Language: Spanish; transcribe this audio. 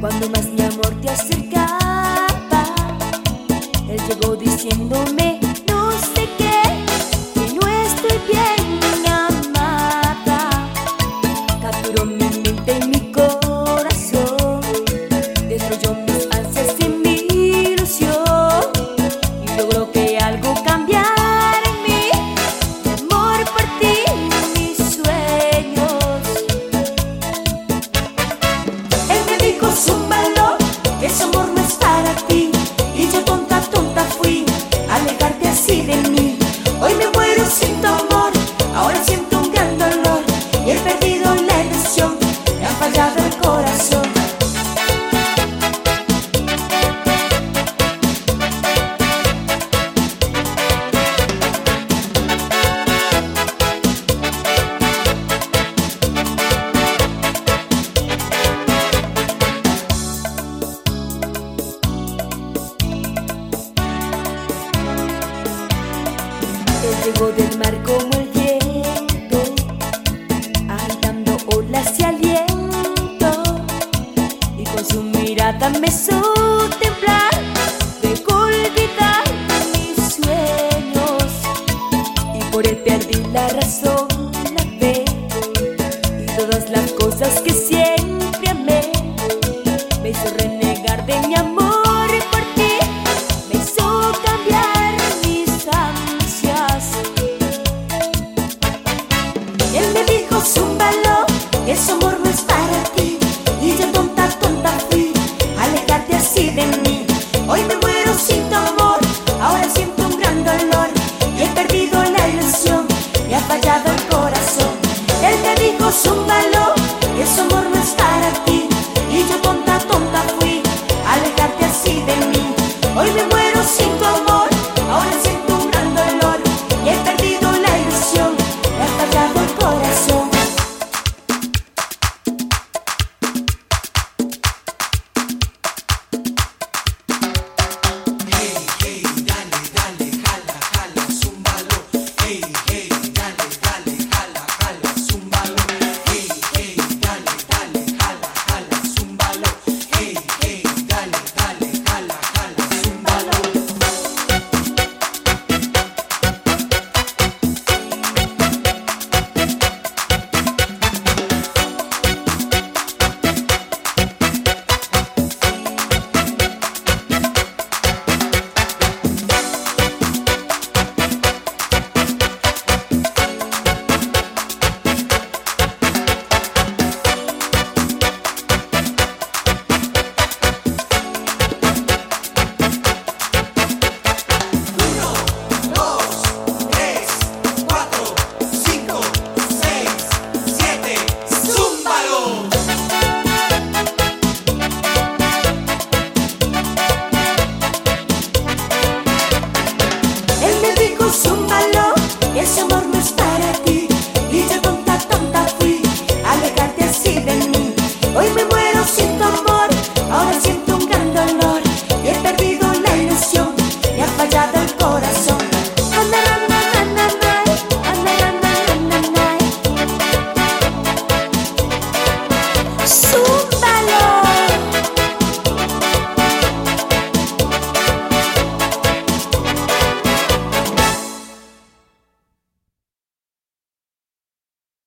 Cuando más mi amor te acercaba, él llegó diciéndome no sé qué, que no estoy bien amada. Capturó mi mente y mi corazón, destruyó mis ansias y mi ilusión, y logró que algo cambiara en mí, mi amor por ti, mis sueños. Él me dijo zúmbalo, ese amor no es para ti, y yo tonta, tonta fui a alejarte así de mí. Hoy me muero sin tu amor, ahora siento un gran dolor, y he perdido la ilusión, me ha fallado el corazón. Él llegó del mar como el viento, agitando olas y aliento, y con su mirada me hizo temblar.